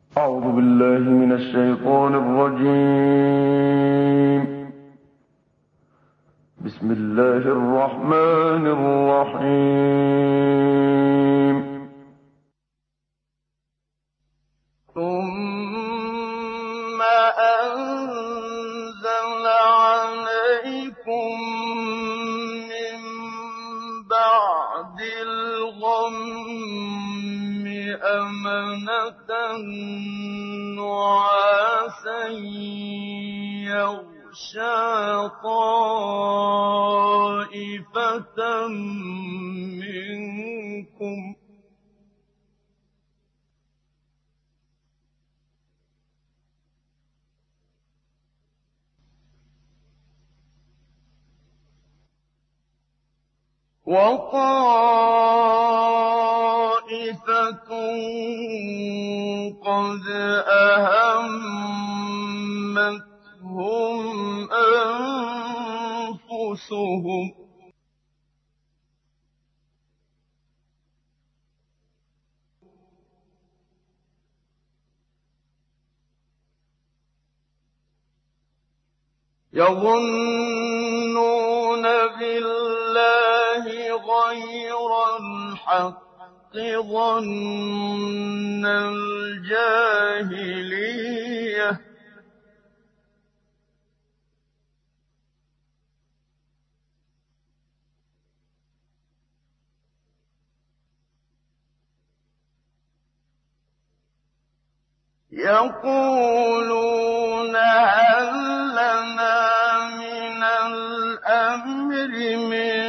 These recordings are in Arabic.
أعوذ بالله من الشيطان الرجيم. بسم الله الرحمن الرحيم. ثم أنزل عليكم من بعد الغم أمنة نعاسا يغشى طائفة منكم وطائفة قد أهمتهم أنفسهم يظنون بالله غير الحق ظن الجاهلية يقولون هل لنا من الأمر من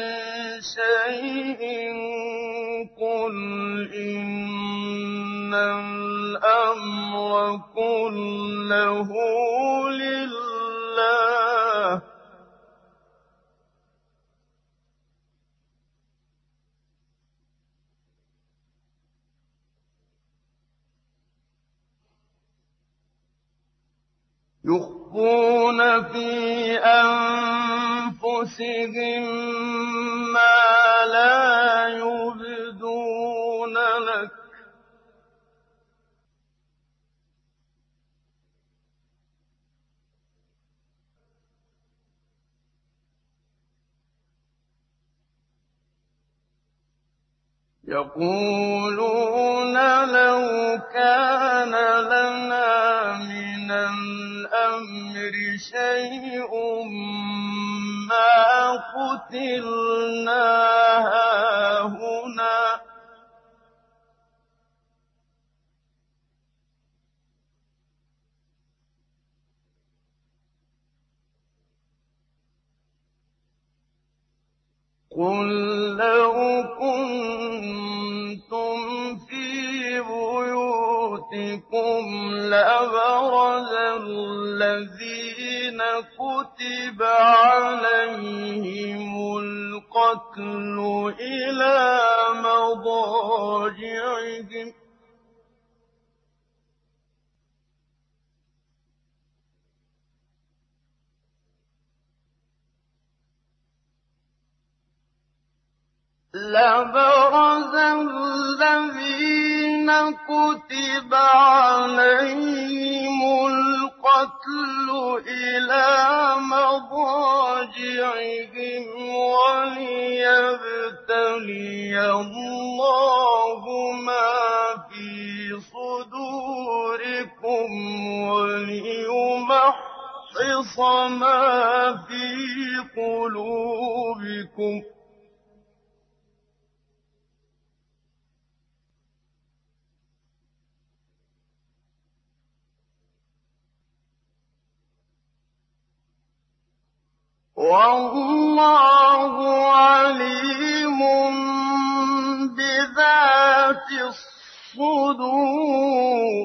شيء قل إن الأمر كله لله يخفون في أنفسهم ما لا يبدون لك يقولون لو كان لنا من الأمر شيء ما قتلنا هاهنا قل لو كنتم في بيوتكم لبرز الذين كتب عليهم القتل إلى مضاجعهم لبرز الذين كتب عليهم القتل إلى مضاجعهم وليبتلي الله ما في صدوركم وليمحص ما في قلوبكم والله عليم بذات الصدور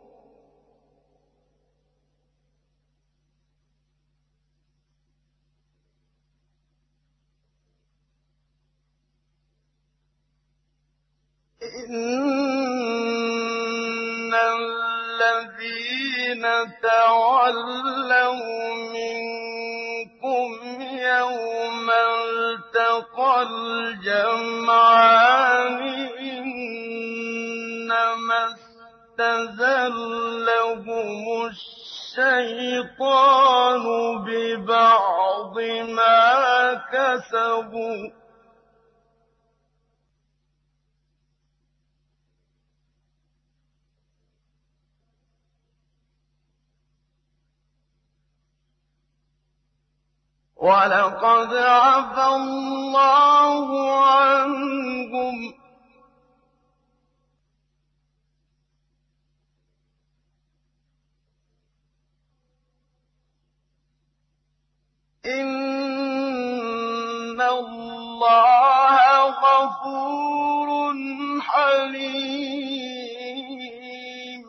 إن الذين تولوا منكم يوم التقى الجمعان إنما اسْتَزَلَّهُمُ الشَّيْطَانُ بِبَعْضِ مَا كَسَبُوا ۖ وَلَقَدْ عَفَا اللَّهُ عَنْهُمْ ۗ إِنَّ اللَّهَ غَفُورٌ حَلِيمٌ.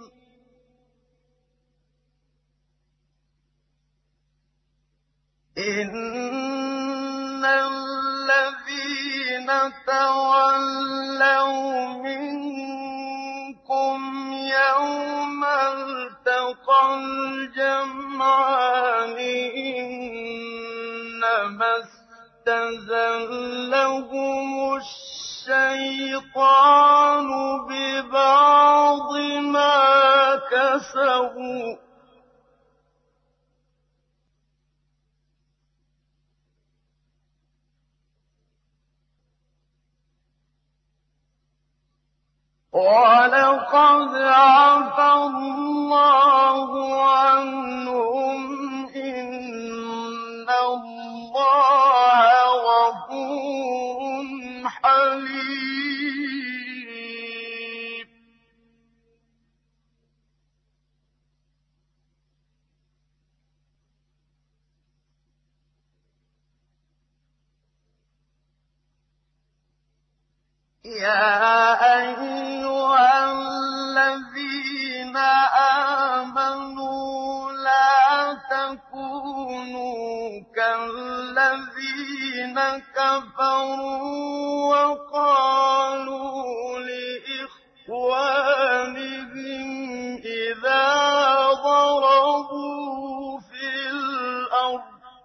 إِنَّ الَّذِينَ تَوَلَّوْا مِنكُمْ يَوْمَ الْتَقَى الْجَمْعَانِ إِنَّمَا اسْتَزَلَّهُمُ الشَّيْطَانُ بِبَعْضِ مَا كَسَبُوا ۖ وَلَقَدْ عَفَا اللَّهُ عَنْهُمْ ۗ إِنَّ اللَّهَ غَفُورٌ حَلِيمٌ. يَا أَيُّهَا الَّذِينَ آمَنُوا لَا تَكُونُوا كَالَّذِينَ كَفَرُوا وَقَالُوا لِإِخْوَانِهِمْ إِذَا ضَرَبُوا فِي الْأَرْضِ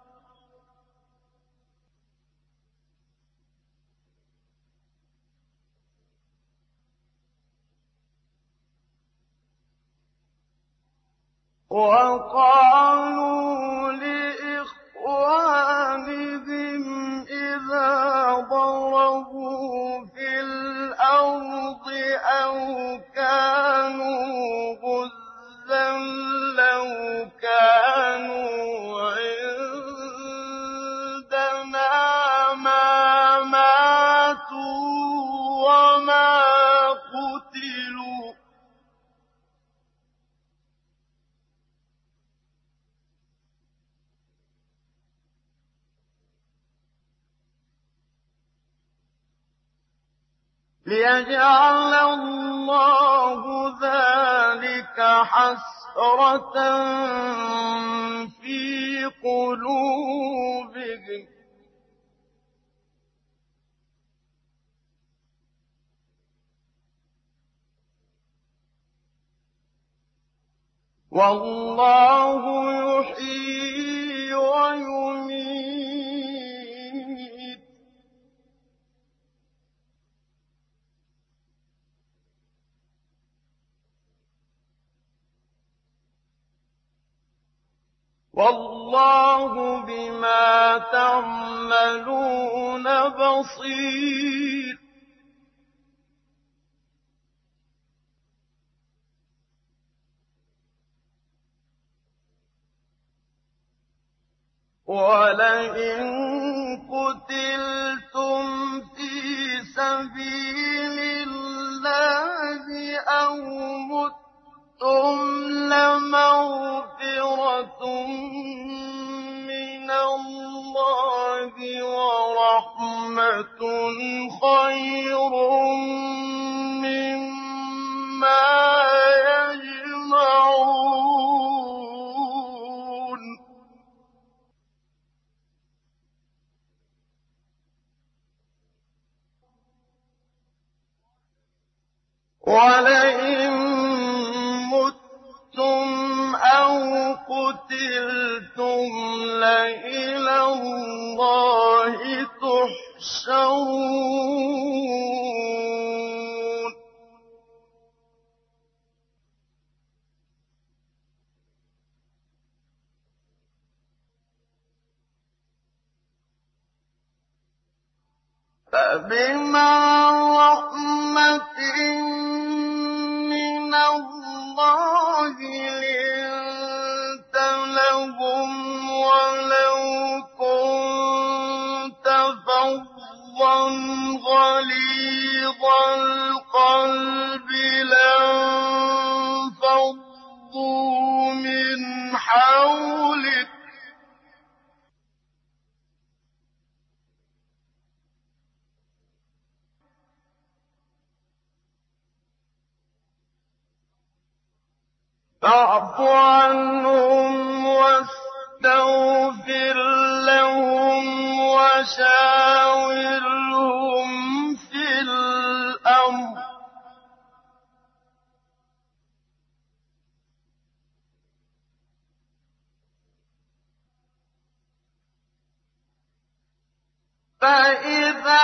أَوْ كَانُوا غُزًّى لَّوْ كَانُوا عِندَنَا مَا مَاتُوا وَمَا قُتِلُوا ۗ لِيَجْعَلَ اللَّهُ ذَٰلِكَ حَسْرَةً فِي قُلُوبِهِمْ ۗ وَاللَّهُ يُحْيِي وَيُمِيتُ ۗ وَاللَّهُ بِمَا تَعْمَلُونَ بَصِيرٌ. وَلَئِن قُتِلْتُمْ فِي سَبِيلِ اللَّهِ أَوْ مُتُّمْ لَمَغْفِرَةٌ مِّنَ اللَّهِ وَرَحْمَةٌ خَيْرٌ مِّمَّا يَجْمَعُونَ. وَلَئِن مُّتُّمْ أَوْ قُتِلْتُمْ لَإِلَى اللَّهِ تُحْشَرُونَ. فبما رحمة من الله لنت لهم ولو كنت فظا غليظ القلب لانفضوا من حولك فاعف عنهم واستغفر لهم وشاورهم في الأمر فإذا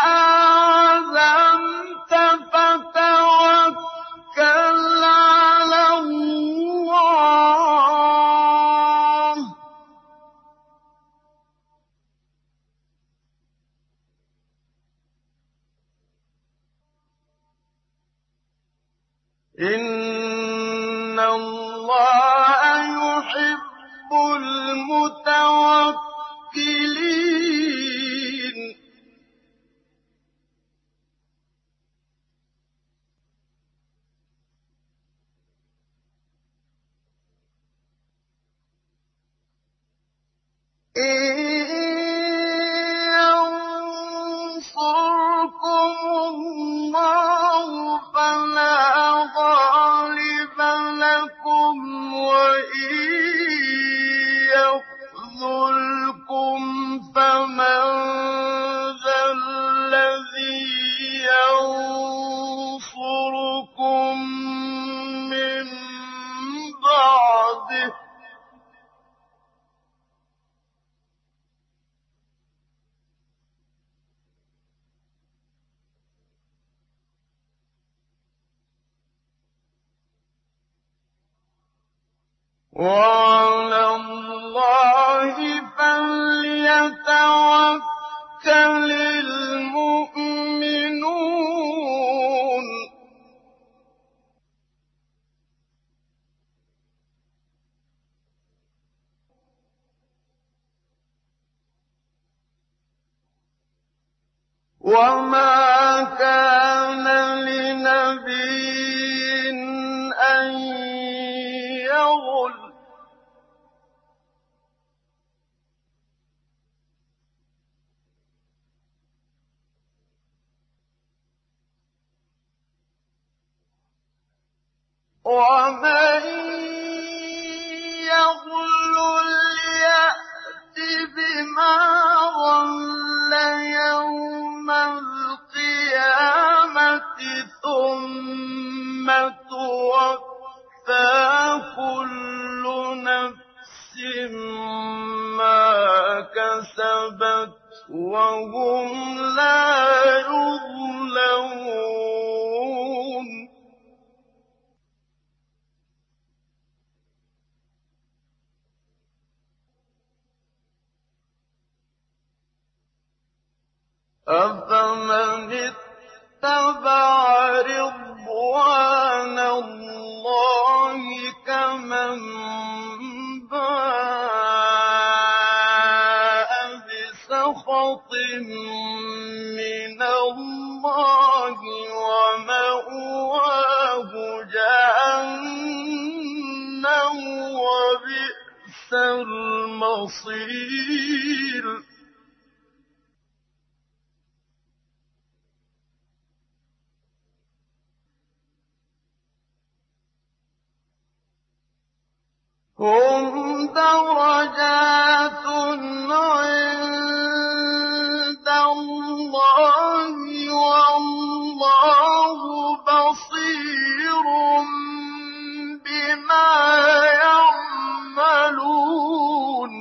عزمت فتوكل على الله إن الله يحب المتوكلين إن ينصركم الله فلا غالب لكم وإن يخذلكم فمن ذا الذي ينصركم من بعده وعلى الله فليتوكل المؤمنون وما كان لنبي أن يغل ومن يغل يأت بما غل يوم القيامة ثم توفى كل نفس ما كسبت وهم لا يظلمون أفمن اتبع رضوان الله كمن باء بسخط من الله ومأواه جهنم وبئس المصير هم درجات عند الله والله بصير بما يعملون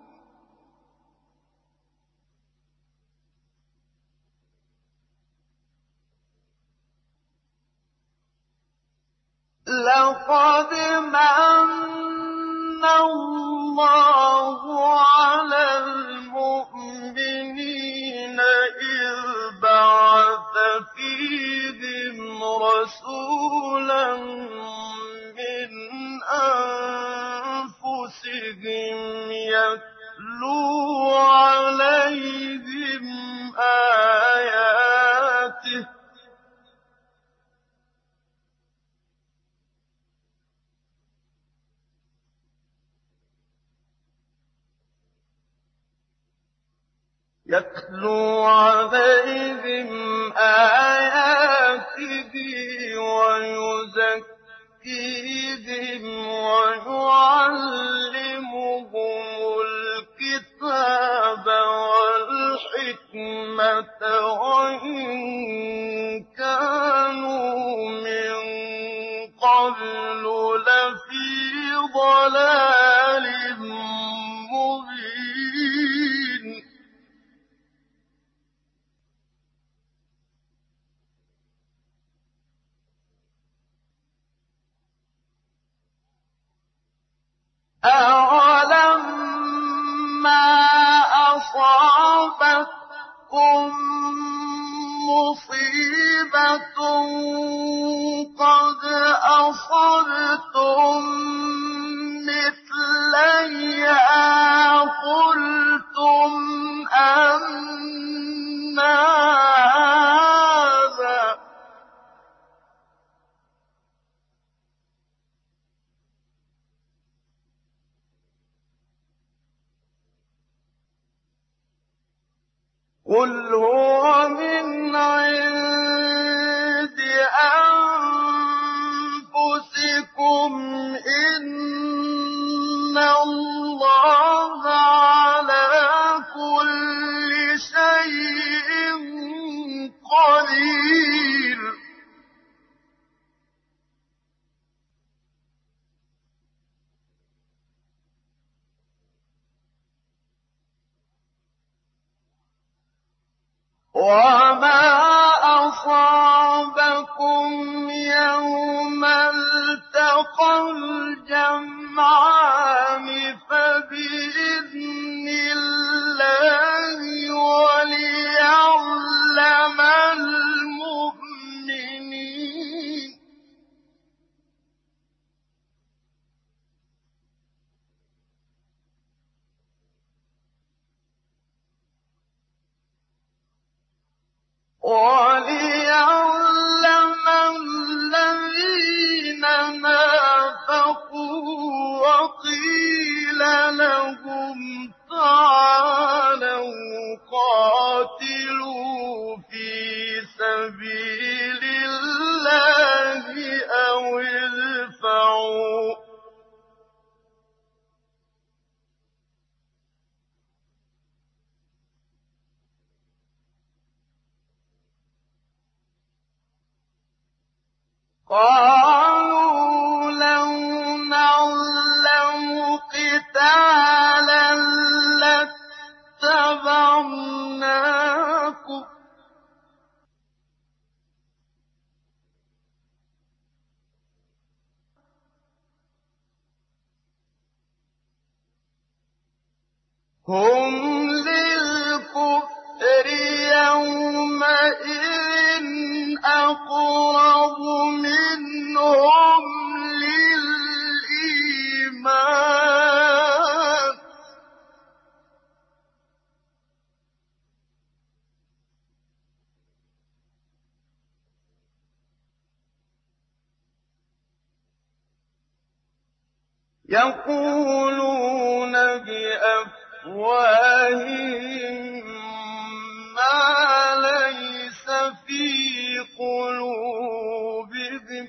لقد من الله على المؤمنين إذ بعث رَسُولًا مِّنْ أَنفُسِهِمْ يَتْلُو عَلَيْهِمْ آيَاتِهِ وَيُزَكِّيهِمْ وَيُعَلِّمُهُمُ الْكِتَابَ وَالْحِكْمَةَ وَإِن كَانُوا مِن قَبْلُ لَفِي ضَلَالٍ مُّبِينٍ أَوَلَمَّا أَصَابَتْكُم مُّصِيبَةٌ قَدْ أَصَبْتُم مِّثْلَيْهَا قُلْتُمْ أَنَّىٰ هَٰذَا ۖ قُلْ هُوَ مِنْ عِندِ أَنفُسِكُمْ ۗ إِنَّ اللَّهَ عَلَىٰ كُلِّ شَيْءٍ قَدِيرٌ وَمَا أَصَابَكُمْ يَوْمَ الْتَقَى الْجَمْعَانِ فَبِإِذْنِ اللَّهِ وَلِيَعْلَمَ الْمُؤْمِنِينَ وَلِيَعْلَمَ الَّذِينَ نَافَقُوا وَقِيلَ لَهُمْ تَعَالَوْا قَاتِلُوا فِي سَبِيلِ اللَّهِ أَوِ ادْفَعُوا ۖ قَالُوا لَوْ نَعْلَمُ قِتَالًا لَّاتَّبَعْنَاكُمْ ۗ هُمْ لِلْكُفْرِ يَوْمَئِذٍ أَقْرَبُ مِنْهُمْ لِلْإِيمَانِ ۚ يَقُولُونَ بِأَفْوَاهِهِم مَّا لَيْسَ فِي قُلُوبِهِمْ ۗ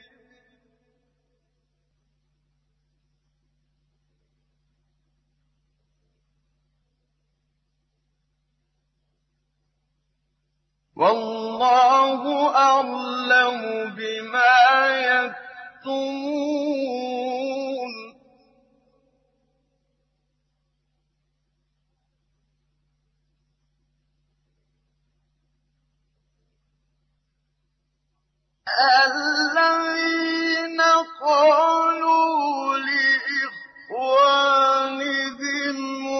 وَاللَّهُ أَعْلَمُ بِمَا يَكْتُمُونَ الَّذِينَ قَالُوا لِإِخْوَانِهِمْ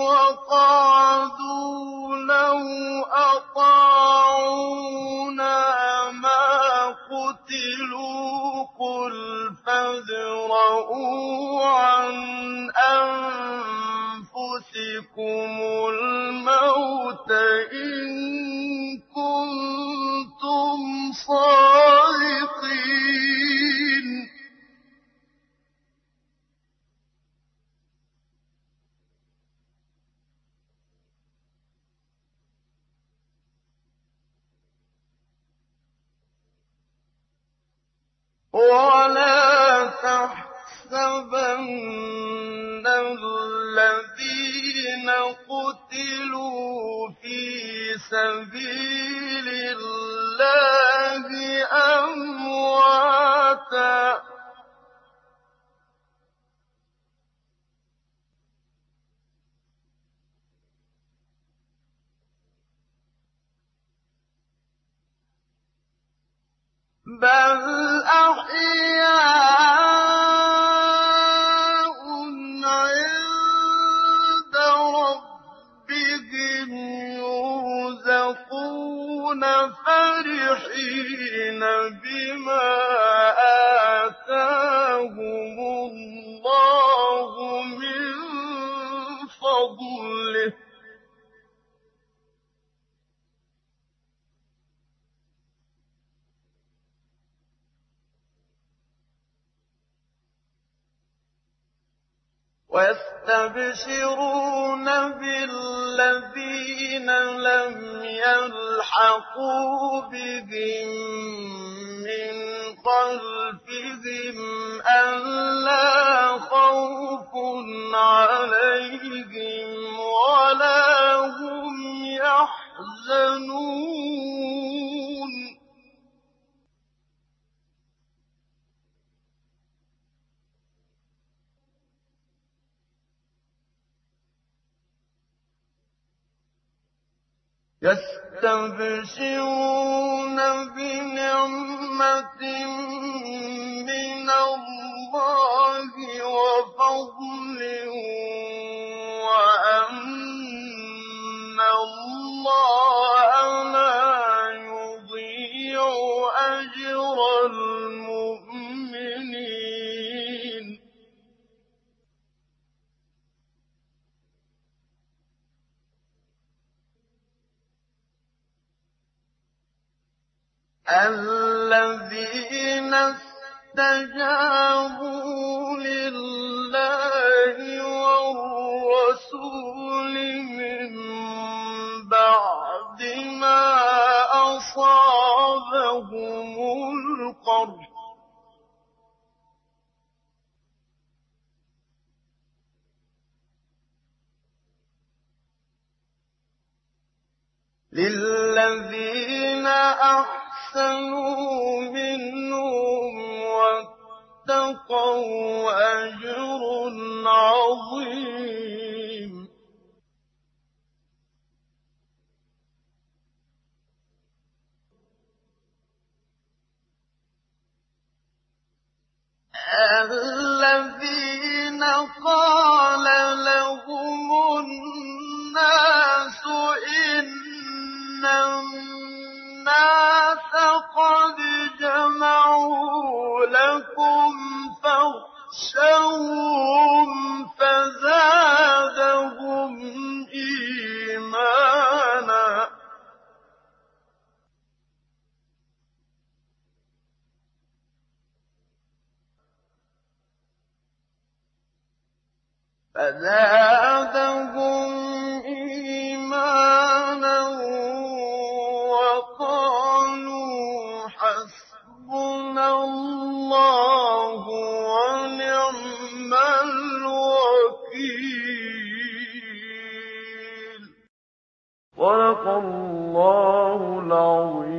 وَقَعَدُوا لَوْ أَطَاعُونَا مَا قُتِلُوا قُلْ فَادْرَءُوا عَنْ أَنفُسِكُمُ الْمَوْتَ إِن كُنتُمْ صَادِقِينَ وَلَا تَحْسَبَنَّ الَّذِينَ قُتِلُوا فِي سَبِيلِ اللَّهِ أَمْوَاتًا ۚ بَلْ أَحْيَاءٌ عِندَ رَبِّهِمْ يُرْزَقُونَ فَرِحِينَ بِمَا آتَاهُمُ اللَّهُ مِن فَضْلِهِ ۖ وَيَسْتَبْشِرُونَ بِالَّذِينَ لَمْ يَلْحَقُوا بِهِم مِّنْ خَلْفِهِمْ أَلَّا خَوْفٌ عَلَيْهِمْ وَلَا هُمْ يَحْزَنُونَ يَسْتَبْشِرُونَ بِنِعْمَةٍ مِّنَ اللَّهِ وَفَضْلٍ وَأَنَّ اللَّهَ لَا يُضِيعُ أَجْرَ الْمُؤْمِنِينَ الَّذِينَ اسْتَجَابُوا لِلَّهِ وَالرَّسُولِ مِن بَعْدِ مَا أَصَابَهُمُ الْقَرْحُ ۚ لِلَّذِينَ أَحْسَنُوا مِنْهُمْ وَاتَّقَوْا أَجْرٌ عَظِيمٌ الَّذِينَ قَالَ لَهُمُ النَّاسُ إِنَّ النَّاسَ قَدْ جَمَعُوا لَكُمْ فَاخْشَوْهُمْ فَزَادَهُمْ إِيمَانًا وَقَالُوا حَسْبُنَا اللَّهُ وَنِعْمَ الْوَكِيلُ صدق الله العظيم.